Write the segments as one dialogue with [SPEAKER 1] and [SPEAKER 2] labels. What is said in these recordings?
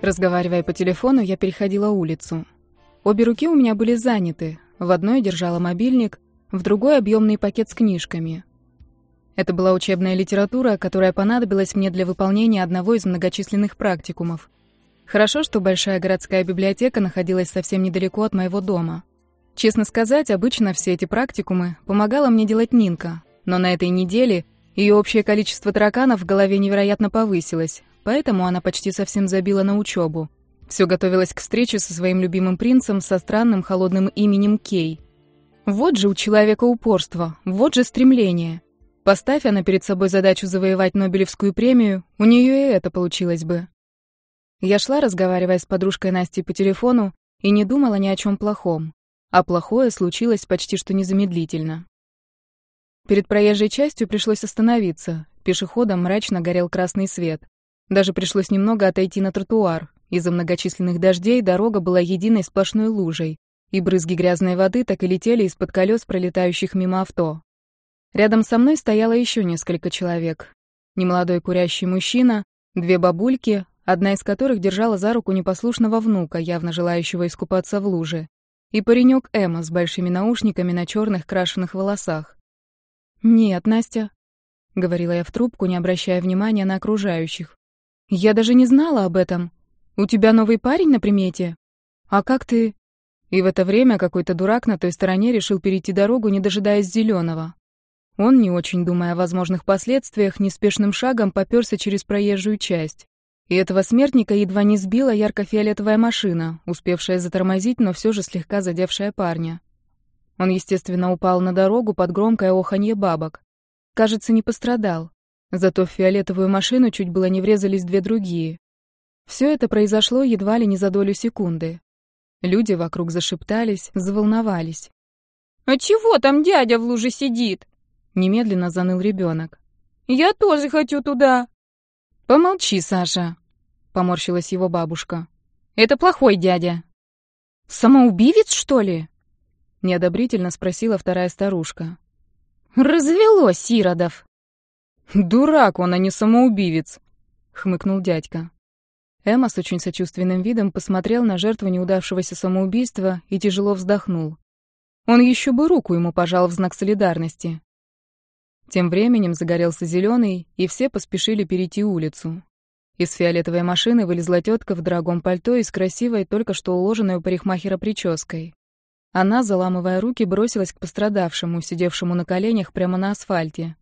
[SPEAKER 1] Разговаривая по телефону, я переходила улицу. Обе руки у меня были заняты. В одной держала мобильник, в другой — объемный пакет с книжками. Это была учебная литература, которая понадобилась мне для выполнения одного из многочисленных практикумов. Хорошо, что большая городская библиотека находилась совсем недалеко от моего дома. Честно сказать, обычно все эти практикумы помогала мне делать Нинка, но на этой неделе ее общее количество тараканов в голове невероятно повысилось, поэтому она почти совсем забила на учебу. Все готовилась к встрече со своим любимым принцем со странным холодным именем Кей. Вот же у человека упорство, вот же стремление. Поставь она перед собой задачу завоевать Нобелевскую премию, у нее и это получилось бы. Я шла, разговаривая с подружкой Настей по телефону, и не думала ни о чем плохом. А плохое случилось почти что незамедлительно. Перед проезжей частью пришлось остановиться. Пешеходам мрачно горел красный свет. Даже пришлось немного отойти на тротуар. Из-за многочисленных дождей дорога была единой сплошной лужей, и брызги грязной воды так и летели из-под колес пролетающих мимо авто. Рядом со мной стояло еще несколько человек. Немолодой курящий мужчина, две бабульки, одна из которых держала за руку непослушного внука, явно желающего искупаться в луже, и паренек Эмма с большими наушниками на черных крашеных волосах. «Нет, Настя», — говорила я в трубку, не обращая внимания на окружающих. «Я даже не знала об этом. У тебя новый парень на примете? А как ты...» И в это время какой-то дурак на той стороне решил перейти дорогу, не дожидаясь зеленого. Он, не очень думая о возможных последствиях, неспешным шагом попёрся через проезжую часть. И этого смертника едва не сбила ярко-фиолетовая машина, успевшая затормозить, но все же слегка задевшая парня. Он, естественно, упал на дорогу под громкое оханье бабок. Кажется, не пострадал. Зато в фиолетовую машину чуть было не врезались две другие. Все это произошло едва ли не за долю секунды. Люди вокруг зашептались, заволновались.
[SPEAKER 2] «А чего там дядя в луже сидит?»
[SPEAKER 1] Немедленно заныл ребенок.
[SPEAKER 2] «Я тоже хочу туда!»
[SPEAKER 1] «Помолчи, Саша!» — поморщилась его бабушка.
[SPEAKER 2] «Это плохой дядя!»
[SPEAKER 1] «Самоубивец, что ли?» — неодобрительно спросила вторая старушка.
[SPEAKER 2] «Развелось, иродов!»
[SPEAKER 1] «Дурак он, а не самоубивец!» — хмыкнул дядька. Эмма с очень сочувственным видом посмотрел на жертву неудавшегося самоубийства и тяжело вздохнул. Он еще бы руку ему пожал в знак солидарности. Тем временем загорелся зеленый, и все поспешили перейти улицу. Из фиолетовой машины вылезла тетка в дорогом пальто и с красивой, только что уложенной у парикмахера прической. Она, заламывая руки, бросилась к пострадавшему, сидевшему на коленях прямо на асфальте.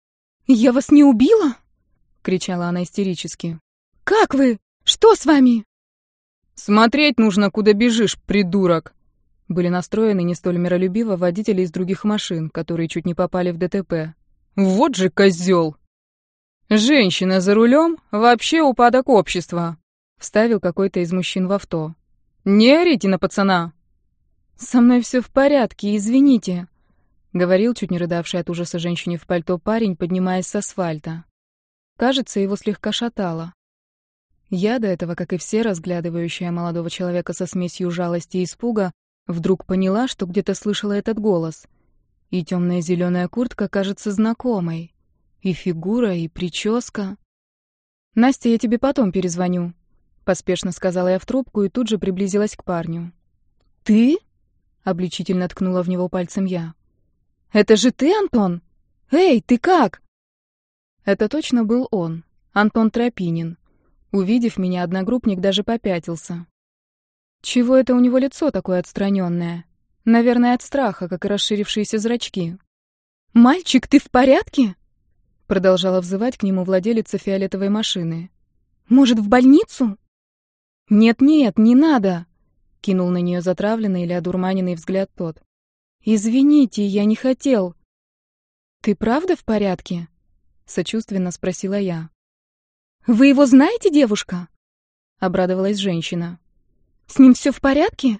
[SPEAKER 2] «Я вас не убила?»
[SPEAKER 1] — кричала она истерически.
[SPEAKER 2] «Как вы? Что с вами?»
[SPEAKER 1] «Смотреть нужно, куда бежишь, придурок!» Были настроены не столь миролюбиво водители из других машин, которые чуть не попали в ДТП. «Вот же козёл!» «Женщина за рулем — вообще упадок общества!» — вставил какой-то из мужчин в авто. «Не орите на пацана!»
[SPEAKER 2] «Со мной все в порядке, извините»,
[SPEAKER 1] — говорил чуть не рыдавший от ужаса женщине в пальто парень, поднимаясь с асфальта. Кажется, его слегка шатало. Я, до этого, как и все, разглядывающая молодого человека со смесью жалости и испуга, вдруг поняла, что где-то слышала этот голос. И темная зеленая куртка кажется знакомой. И фигура, и прическа. «Настя, я тебе потом перезвоню», — поспешно сказала я в трубку и тут же приблизилась к парню.
[SPEAKER 2] «Ты?»
[SPEAKER 1] — обличительно ткнула в него пальцем я.
[SPEAKER 2] «Это же ты, Антон? Эй, ты как?»
[SPEAKER 1] Это точно был он, Антон Тропинин. Увидев меня, одногруппник даже попятился. Чего это у него лицо такое отстраненное? Наверное, от страха, как и расширившиеся зрачки.
[SPEAKER 2] «Мальчик, ты в порядке?»
[SPEAKER 1] Продолжала взывать к нему владелица фиолетовой машины.
[SPEAKER 2] «Может, в больницу?»
[SPEAKER 1] «Нет-нет, не надо!» Кинул на нее затравленный или одурманенный взгляд тот. «Извините, я не хотел». «Ты правда в порядке?» Сочувственно спросила я.
[SPEAKER 2] «Вы его знаете, девушка?»
[SPEAKER 1] Обрадовалась женщина.
[SPEAKER 2] «С ним все в порядке?»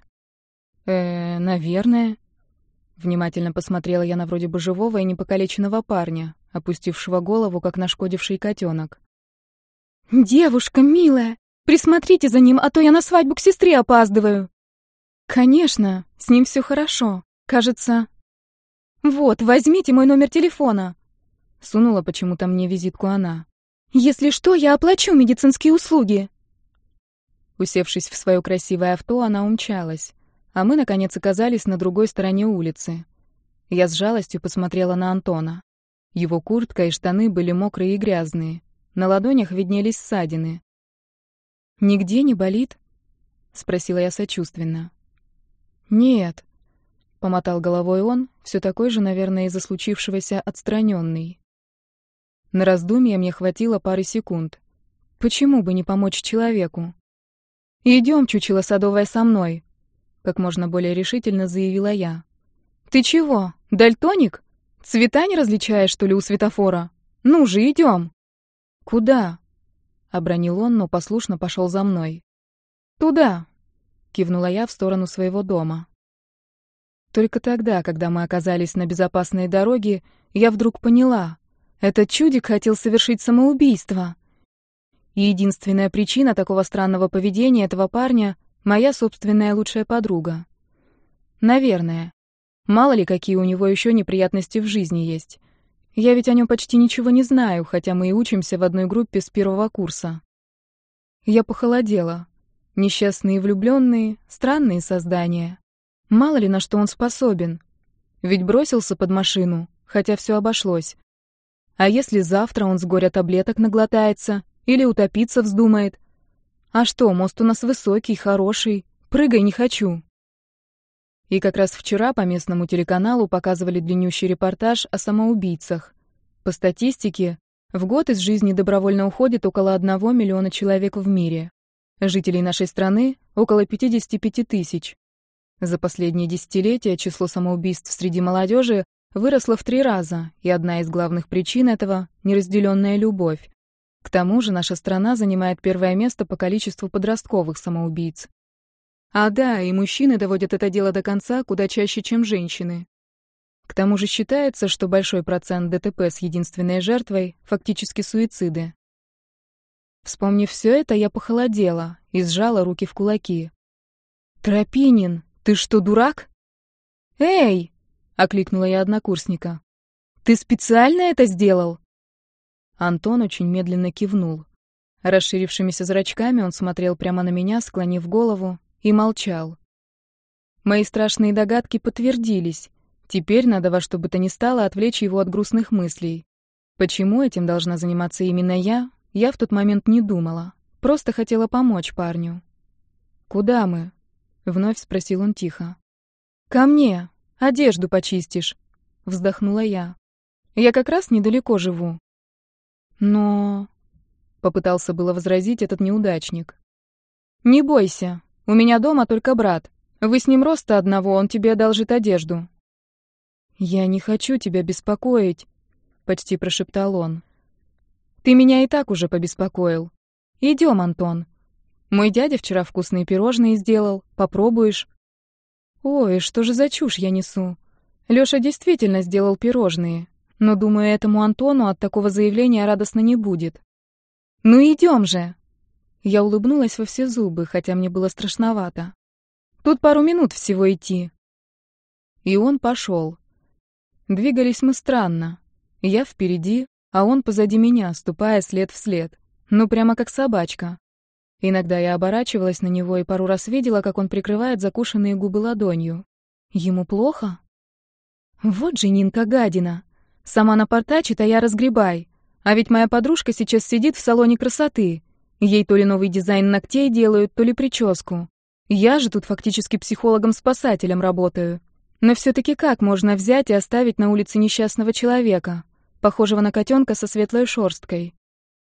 [SPEAKER 1] Наверное». Внимательно посмотрела я на вроде бы живого и непокалеченного парня, опустившего голову, как нашкодивший котенок.
[SPEAKER 2] «Девушка, милая, присмотрите за ним, а то я на свадьбу к сестре опаздываю».
[SPEAKER 1] «Конечно, с ним все хорошо. Кажется...»
[SPEAKER 2] «Вот, возьмите мой номер телефона».
[SPEAKER 1] Сунула почему-то мне визитку она.
[SPEAKER 2] «Если что, я оплачу медицинские услуги».
[SPEAKER 1] Усевшись в свое красивое авто, она умчалась, а мы, наконец, оказались на другой стороне улицы. Я с жалостью посмотрела на Антона. Его куртка и штаны были мокрые и грязные. На ладонях виднелись ссадины. «Нигде не болит?» — спросила я сочувственно. «Нет», — помотал головой он, все такой же, наверное, из-за случившегося отстраненный. На раздумье мне хватило пары секунд. Почему бы не помочь человеку? «Идем, чучело садовое, со мной», — как можно более решительно заявила я. «Ты чего, дальтоник? Цвета не различаешь, что ли, у светофора? Ну же, идем!» «Куда?» — обронил он, но послушно пошел за мной. «Туда!» — кивнула я в сторону своего дома. Только тогда, когда мы оказались на безопасной дороге, я вдруг поняла — этот чудик хотел совершить самоубийство. И единственная причина такого странного поведения этого парня — моя собственная лучшая подруга. Наверное. Мало ли, какие у него еще неприятности в жизни есть. Я ведь о нем почти ничего не знаю, хотя мы и учимся в одной группе с 1-го курса. Я похолодела. Несчастные влюбленные, странные создания. Мало ли, на что он способен. Ведь бросился под машину, хотя все обошлось. А если завтра он с горя таблеток наглотается или утопиться вздумает? А что, мост у нас высокий, хороший, прыгай не хочу. И как раз вчера по местному телеканалу показывали длиннющий репортаж о самоубийцах. По статистике, в год из жизни добровольно уходит около 1 миллиона человек в мире. Жителей нашей страны — около 55 тысяч. За последние десятилетия число самоубийств среди молодежи выросло в 3 раза, и одна из главных причин этого — неразделенная любовь. К тому же наша страна занимает 1-е место по количеству подростковых самоубийц. А да, и мужчины доводят это дело до конца куда чаще, чем женщины. К тому же считается, что большой процент ДТП с единственной жертвой — фактически суициды. Вспомнив все это, я похолодела и сжала руки в кулаки. «Тропинин, ты что, дурак?» «Эй!» — окликнула я однокурсника. «Ты специально это сделал?» Антон очень медленно кивнул. Расширившимися зрачками он смотрел прямо на меня, склонив голову, и молчал. Мои страшные догадки подтвердились. Теперь надо во что бы то ни стало отвлечь его от грустных мыслей. Почему этим должна заниматься именно я в тот момент не думала. Просто хотела помочь парню. «Куда мы?» — вновь спросил он тихо. «Ко мне. Одежду почистишь», — вздохнула я. «Я как раз недалеко живу». «Но...» — попытался было возразить этот неудачник. «Не бойся. У меня дома только брат. Вы с ним роста одного, он тебе одолжит одежду». «Я не хочу тебя беспокоить», — почти прошептал он. «Ты меня и так уже побеспокоил. Идем, Антон. Мой дядя вчера вкусные пирожные сделал. Попробуешь?» «Ой, что же за чушь я несу? Лёша действительно сделал пирожные, но, думаю, этому Антону от такого заявления радостно не будет». «Ну идем же!» Я улыбнулась во все зубы, хотя мне было страшновато. «Тут пару минут всего идти». И он пошел. Двигались мы странно. Я впереди, а он позади меня, ступая след в след. Ну, прямо как собачка. Иногда я оборачивалась на него и пару раз видела, как он прикрывает закушенные губы ладонью. Ему плохо? Вот же Нинка гадина. Сама напортачит, а я разгребай. А ведь моя подружка сейчас сидит в салоне красоты. Ей то ли новый дизайн ногтей делают, то ли прическу. Я же тут фактически психологом-спасателем работаю. Но все-таки как можно взять и оставить на улице несчастного человека, похожего на котенка со светлой шерсткой?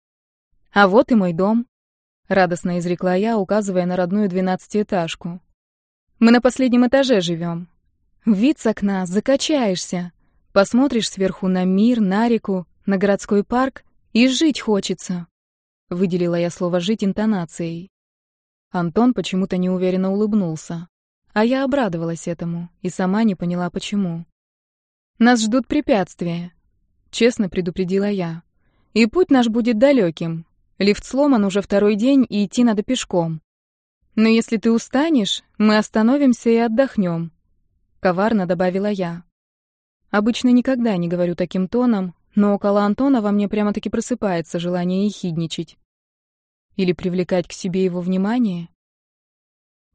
[SPEAKER 1] А вот и мой дом. Радостно изрекла я, указывая на родную 12-этажку. Мы на последнем этаже живем. Вид с окна, закачаешься. Посмотришь сверху на мир, на реку, на городской парк, и жить хочется. Выделила я слово «жить» интонацией. Антон почему-то неуверенно улыбнулся. А я обрадовалась этому и сама не поняла, почему. «Нас ждут препятствия», — честно предупредила я. «И путь наш будет далеким. Лифт сломан уже 2-й день, и идти надо пешком. Но если ты устанешь, мы остановимся и отдохнем», — коварно добавила я. Обычно никогда не говорю таким тоном, но около Антона во мне прямо-таки просыпается желание ехидничать. Или привлекать к себе его внимание.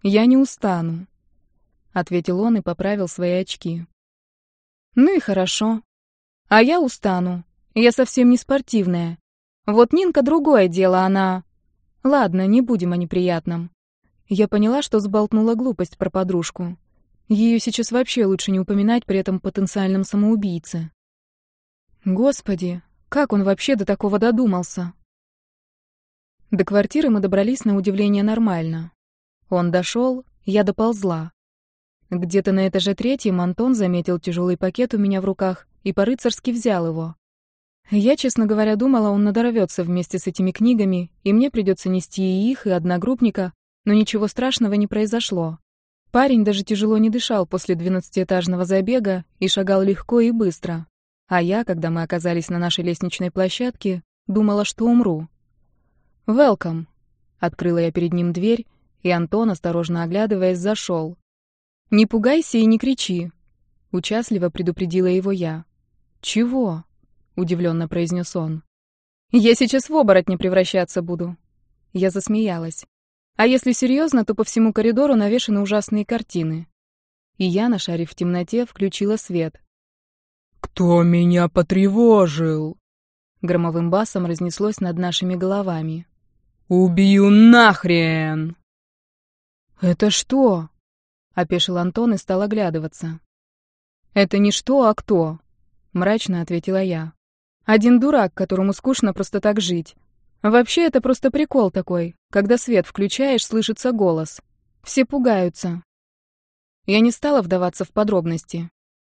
[SPEAKER 1] «Я не устану», — ответил он и поправил свои очки. «Ну и хорошо. А я устану. Я совсем не спортивная. Вот Нинка другое дело, она... Ладно, не будем о неприятном». Я поняла, что сболтнула глупость про подружку. Ее сейчас вообще лучше не упоминать при этом потенциальном самоубийце. Господи, как он вообще до такого додумался? До квартиры мы добрались на удивление нормально. Он дошел, я доползла. Где-то на этаже 3 Антон заметил тяжелый пакет у меня в руках и по-рыцарски взял его. Я, честно говоря, думала, он надорвется вместе с этими книгами, и мне придется нести и их, и одногруппника, но ничего страшного не произошло. Парень даже тяжело не дышал после 12-этажного забега и шагал легко и быстро. А я, когда мы оказались на нашей лестничной площадке, думала, что умру. «Welcome!» — открыла я перед ним дверь, и Антон, осторожно оглядываясь, зашел. «Не пугайся и не кричи!» — участливо предупредила его я. «Чего?» — удивленно произнес он. «Я сейчас в оборотня превращаться буду». Я засмеялась. «А если серьезно, то по всему коридору навешаны ужасные картины». И я, нашарив в темноте, включила свет.
[SPEAKER 3] «Кто меня потревожил?»
[SPEAKER 1] Громовым басом разнеслось над нашими головами.
[SPEAKER 3] «Убью нахрен!»
[SPEAKER 1] «Это что?» — опешил Антон и стал оглядываться. «Это не что, а кто?» — мрачно ответила я. «Один дурак, которому скучно просто так жить. Вообще, это просто прикол такой. Когда свет включаешь, слышится голос. Все пугаются». Я не стала вдаваться в подробности.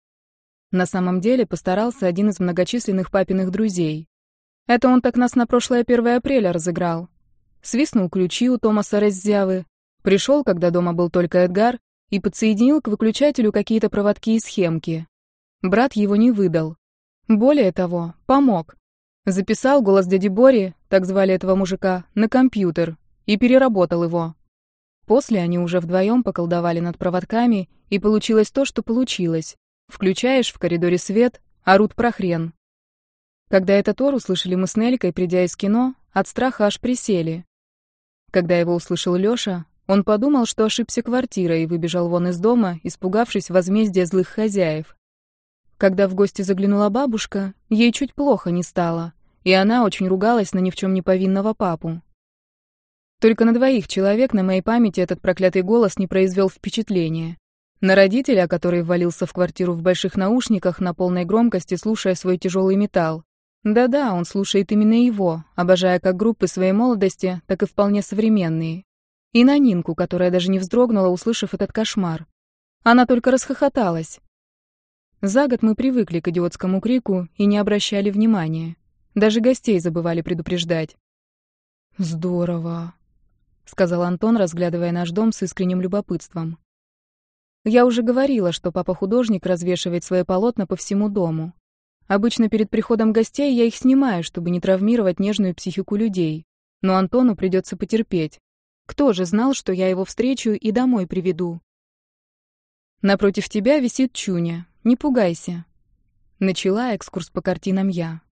[SPEAKER 1] На самом деле постарался один из многочисленных папиных друзей. Это он так нас на прошлое 1 апреля разыграл. Свистнул ключи у Томаса Реззявы, пришел, когда дома был только Эдгар, и подсоединил к выключателю какие-то проводки и схемки. Брат его не выдал. Более того, помог. Записал голос дяди Бори, так звали этого мужика, на компьютер и переработал его. После они уже вдвоем поколдовали над проводками, и получилось то, что получилось. Включаешь в коридоре свет, орут про хрен. Когда этот ор услышали мы с Нелькой, придя из кино, от страха аж присели. Когда его услышал Лёша, он подумал, что ошибся квартирой, и выбежал вон из дома, испугавшись возмездия злых хозяев. Когда в гости заглянула бабушка, ей чуть плохо не стало, и она очень ругалась на ни в чем не повинного папу. Только на 2 человек на моей памяти этот проклятый голос не произвел впечатления. На родителя, который ввалился в квартиру в больших наушниках на полной громкости, слушая свой тяжелый металл. Да-да, он слушает именно его, обожая как группы своей молодости, так и вполне современные. И на Нинку, которая даже не вздрогнула, услышав этот кошмар. Она только расхохоталась. За год мы привыкли к идиотскому крику и не обращали внимания. Даже гостей забывали предупреждать.
[SPEAKER 3] «Здорово»,
[SPEAKER 1] — сказал Антон, разглядывая наш дом с искренним любопытством. Я уже говорила, что папа-художник развешивает свои полотна по всему дому. Обычно перед приходом гостей я их снимаю, чтобы не травмировать нежную психику людей. Но Антону придется потерпеть. Кто же знал, что я его встречу и домой приведу? Напротив тебя висит Чуня. Не пугайся. Начала экскурс по картинам я.